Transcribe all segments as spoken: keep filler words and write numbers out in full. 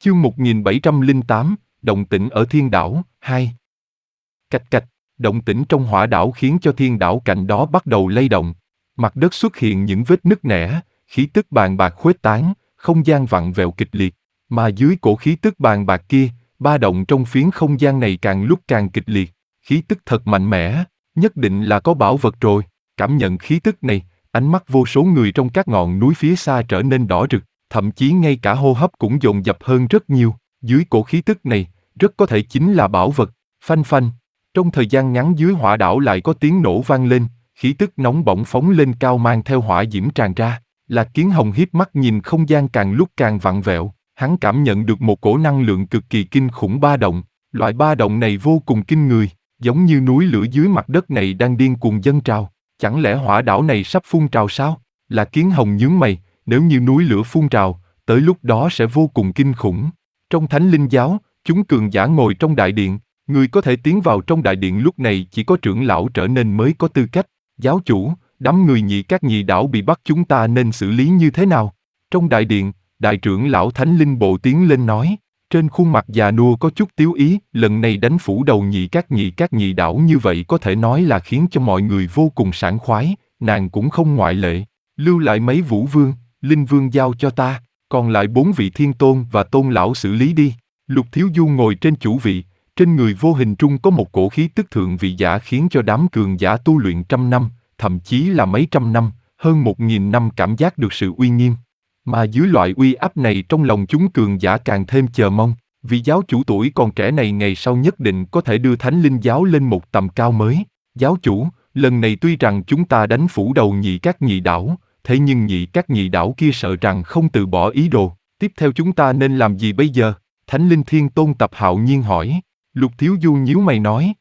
Chương một nghìn bảy trăm lẻ tám, động tĩnh ở thiên đảo, hai. Cạch cạch, động tĩnh trong hỏa đảo khiến cho thiên đảo cạnh đó bắt đầu lay động. Mặt đất xuất hiện những vết nứt nẻ, khí tức bàn bạc khuếch tán, không gian vặn vẹo kịch liệt. Mà dưới cổ khí tức bàn bạc kia, ba động trong phiến không gian này càng lúc càng kịch liệt. Khí tức thật mạnh mẽ, nhất định là có bảo vật rồi. Cảm nhận khí tức này, ánh mắt vô số người trong các ngọn núi phía xa trở nên đỏ rực. Thậm chí ngay cả hô hấp cũng dồn dập hơn rất nhiều. Dưới cổ khí tức này, rất có thể chính là bảo vật. Phanh phanh. Trong thời gian ngắn dưới hỏa đảo lại có tiếng nổ vang lên, khí tức nóng bỏng phóng lên cao mang theo hỏa diễm tràn ra. Lạc Kiến Hồng híp mắt nhìn không gian càng lúc càng vặn vẹo, hắn cảm nhận được một cổ năng lượng cực kỳ kinh khủng ba động. Loại ba động này vô cùng kinh người, giống như núi lửa dưới mặt đất này đang điên cuồng dâng trào. Chẳng lẽ hỏa đảo này sắp phun trào sao? Lạc Kiến Hồng nhướng mày. Nếu như núi lửa phun trào, tới lúc đó sẽ vô cùng kinh khủng. Trong Thánh Linh Giáo, chúng cường giả ngồi trong đại điện, người có thể tiến vào trong đại điện lúc này chỉ có trưởng lão trở nên mới có tư cách. Giáo chủ, đám người nhị các nhị đảo bị bắt chúng ta nên xử lý như thế nào? Trong đại điện, đại trưởng lão Thánh Linh Bộ tiến lên nói, trên khuôn mặt già nua có chút tiếu ý, lần này đánh phủ đầu nhị các nhị các nhị đảo như vậy có thể nói là khiến cho mọi người vô cùng sảng khoái, nàng cũng không ngoại lệ. Lưu lại mấy vũ vương, Linh Vương giao cho ta, còn lại bốn vị thiên tôn và tôn lão xử lý đi. Lục Thiếu Du ngồi trên chủ vị, trên người vô hình trung có một cổ khí tức thượng vị giả khiến cho đám cường giả tu luyện trăm năm, thậm chí là mấy trăm năm, hơn một nghìn năm cảm giác được sự uy nghiêm. Mà dưới loại uy áp này trong lòng chúng cường giả càng thêm chờ mong, vì giáo chủ tuổi còn trẻ này ngày sau nhất định có thể đưa Thánh Linh Giáo lên một tầm cao mới. Giáo chủ, lần này tuy rằng chúng ta đánh phủ đầu nhị các nhị đảo, thế nhưng nhị các nhị đảo kia sợ rằng không từ bỏ ý đồ, tiếp theo chúng ta nên làm gì bây giờ? Thánh Linh Thiên Tôn Tập Hạo Nhiên hỏi. Lục Thiếu Du nhíu mày nói.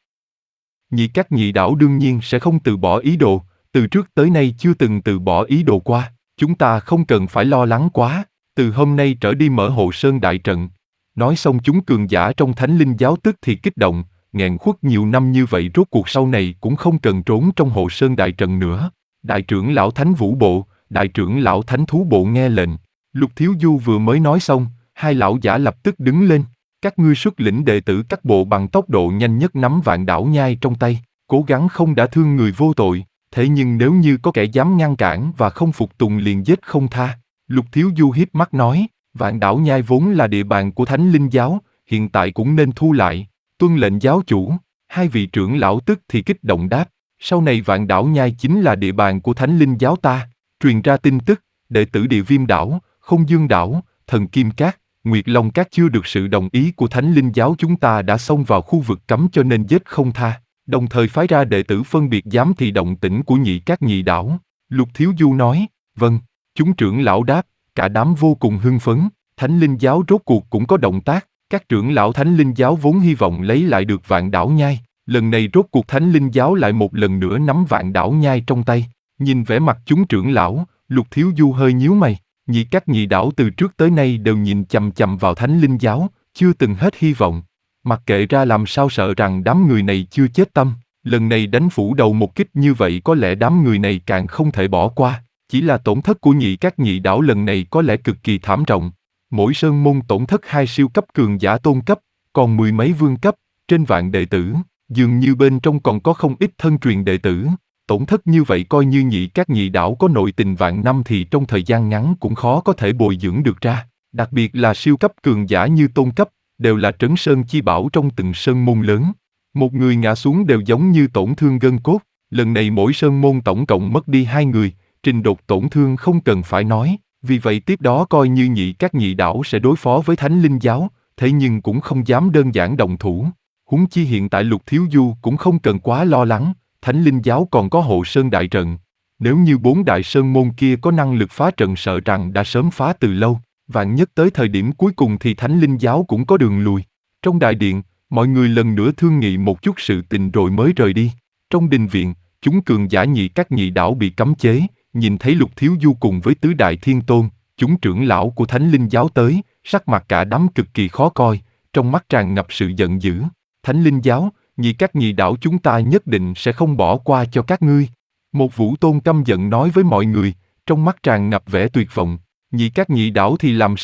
Nhị các nhị đảo đương nhiên sẽ không từ bỏ ý đồ, từ trước tới nay chưa từng từ bỏ ý đồ qua, chúng ta không cần phải lo lắng quá, từ hôm nay trở đi mở Hộ Sơn Đại Trận. Nói xong chúng cường giả trong Thánh Linh Giáo tức thì kích động, nghẹn khuất nhiều năm như vậy rốt cuộc sau này cũng không cần trốn trong Hộ Sơn Đại Trận nữa. Đại trưởng lão Thánh Vũ Bộ, đại trưởng lão Thánh Thú Bộ nghe lệnh. Lục Thiếu Du vừa mới nói xong, hai lão giả lập tức đứng lên. Các ngươi xuất lĩnh đệ tử các bộ bằng tốc độ nhanh nhất nắm vạn đảo nhai trong tay, cố gắng không đả thương người vô tội. Thế nhưng nếu như có kẻ dám ngăn cản và không phục tùng liền giết không tha. Lục Thiếu Du hiếp mắt nói, vạn đảo nhai vốn là địa bàn của Thánh Linh Giáo, hiện tại cũng nên thu lại. Tuân lệnh giáo chủ. Hai vị trưởng lão tức thì kích động đáp. Sau này vạn đảo nhai chính là địa bàn của Thánh Linh Giáo ta. Truyền ra tin tức, đệ tử Địa Viêm đảo, Không Dương đảo, Thần Kim Cát, Nguyệt Long Cát chưa được sự đồng ý của Thánh Linh Giáo chúng ta đã xông vào khu vực cấm cho nên giết không tha, đồng thời phái ra đệ tử phân biệt giám thị động tĩnh của nhị các nhị đảo. Lục Thiếu Du nói, vâng, chúng trưởng lão đáp, cả đám vô cùng hưng phấn, Thánh Linh Giáo rốt cuộc cũng có động tác, các trưởng lão Thánh Linh Giáo vốn hy vọng lấy lại được vạn đảo nhai, lần này rốt cuộc Thánh Linh Giáo lại một lần nữa nắm vạn đảo nhai trong tay. Nhìn vẻ mặt chúng trưởng lão, Lục Thiếu Du hơi nhíu mày, nhị các nhị đảo từ trước tới nay đều nhìn chằm chằm vào Thánh Linh Giáo, chưa từng hết hy vọng. Mặc kệ ra làm sao sợ rằng đám người này chưa chết tâm, lần này đánh phủ đầu một kích như vậy có lẽ đám người này càng không thể bỏ qua, chỉ là tổn thất của nhị các nhị đảo lần này có lẽ cực kỳ thảm trọng. Mỗi sơn môn tổn thất hai siêu cấp cường giả tôn cấp, còn mười mấy vương cấp, trên vạn đệ tử, dường như bên trong còn có không ít thân truyền đệ tử. Tổn thất như vậy coi như nhị các nhị đảo có nội tình vạn năm thì trong thời gian ngắn cũng khó có thể bồi dưỡng được ra. Đặc biệt là siêu cấp cường giả như tôn cấp, đều là trấn sơn chi bảo trong từng sơn môn lớn. Một người ngã xuống đều giống như tổn thương gân cốt. Lần này mỗi sơn môn tổng cộng mất đi hai người, trình độ tổn thương không cần phải nói. Vì vậy tiếp đó coi như nhị các nhị đảo sẽ đối phó với Thánh Linh Giáo, thế nhưng cũng không dám đơn giản động thủ. Huống chi hiện tại Lục Thiếu Du cũng không cần quá lo lắng. Thánh Linh Giáo còn có Hộ Sơn Đại Trận. Nếu như bốn đại sơn môn kia có năng lực phá trận sợ rằng đã sớm phá từ lâu, vạn nhất tới thời điểm cuối cùng thì Thánh Linh Giáo cũng có đường lùi. Trong đại điện, mọi người lần nữa thương nghị một chút sự tình rồi mới rời đi. Trong đình viện, chúng cường giả nhị các nhị đảo bị cấm chế, nhìn thấy Lục Thiếu Du cùng với tứ đại thiên tôn, chúng trưởng lão của Thánh Linh Giáo tới, sắc mặt cả đám cực kỳ khó coi, trong mắt tràn ngập sự giận dữ. Thánh Linh Giáo, nhị các nhị đảo chúng ta nhất định sẽ không bỏ qua cho các ngươi. Một vũ tôn căm giận nói với mọi người, trong mắt tràn ngập vẻ tuyệt vọng. Nhị các nhị đảo thì làm sao?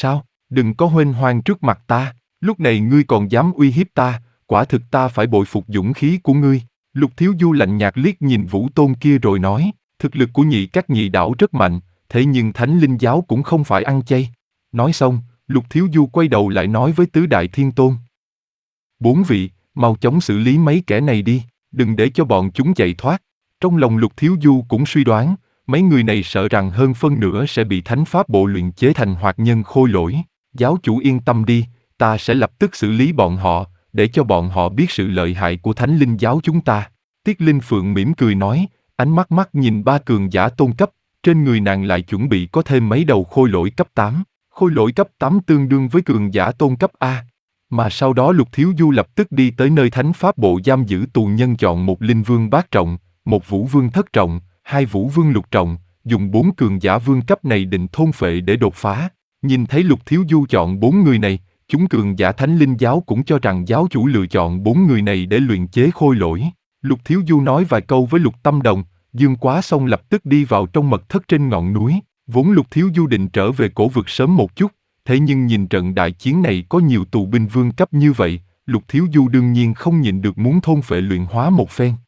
Đừng có huênh hoang trước mặt ta, lúc này ngươi còn dám uy hiếp ta, quả thực ta phải bội phục dũng khí của ngươi. Lục Thiếu Du lạnh nhạt liếc nhìn Vũ Tôn kia rồi nói, thực lực của nhị các nhị đảo rất mạnh, thế nhưng Thánh Linh Giáo cũng không phải ăn chay. Nói xong, Lục Thiếu Du quay đầu lại nói với Tứ Đại Thiên Tôn. Bốn vị, mau chóng xử lý mấy kẻ này đi, đừng để cho bọn chúng chạy thoát. Trong lòng Lục Thiếu Du cũng suy đoán, mấy người này sợ rằng hơn phân nửa sẽ bị thánh pháp bộ luyện chế thành hoạt nhân khôi lỗi. Giáo chủ yên tâm đi, ta sẽ lập tức xử lý bọn họ, để cho bọn họ biết sự lợi hại của Thánh Linh Giáo chúng ta. Tiết Linh Phượng mỉm cười nói, ánh mắt mắt nhìn ba cường giả tôn cấp, trên người nàng lại chuẩn bị có thêm mấy đầu khôi lỗi cấp tám. Khôi lỗi cấp tám tương đương với cường giả tôn cấp A. Mà sau đó Lục Thiếu Du lập tức đi tới nơi thánh pháp bộ giam giữ tù nhân, chọn một linh vương bát trọng, một vũ vương thất trọng, hai vũ vương lục trọng, dùng bốn cường giả vương cấp này định thôn phệ để đột phá. Nhìn thấy Lục Thiếu Du chọn bốn người này, chúng cường giả Thánh Linh Giáo cũng cho rằng giáo chủ lựa chọn bốn người này để luyện chế khôi lỗi. Lục Thiếu Du nói vài câu với Lục Tâm Đồng, Dương Quá xong lập tức đi vào trong mật thất trên ngọn núi. Vốn Lục Thiếu Du định trở về cổ vực sớm một chút, thế nhưng nhìn trận đại chiến này có nhiều tù binh vương cấp như vậy, Lục Thiếu Du đương nhiên không nhịn được muốn thôn phệ luyện hóa một phen.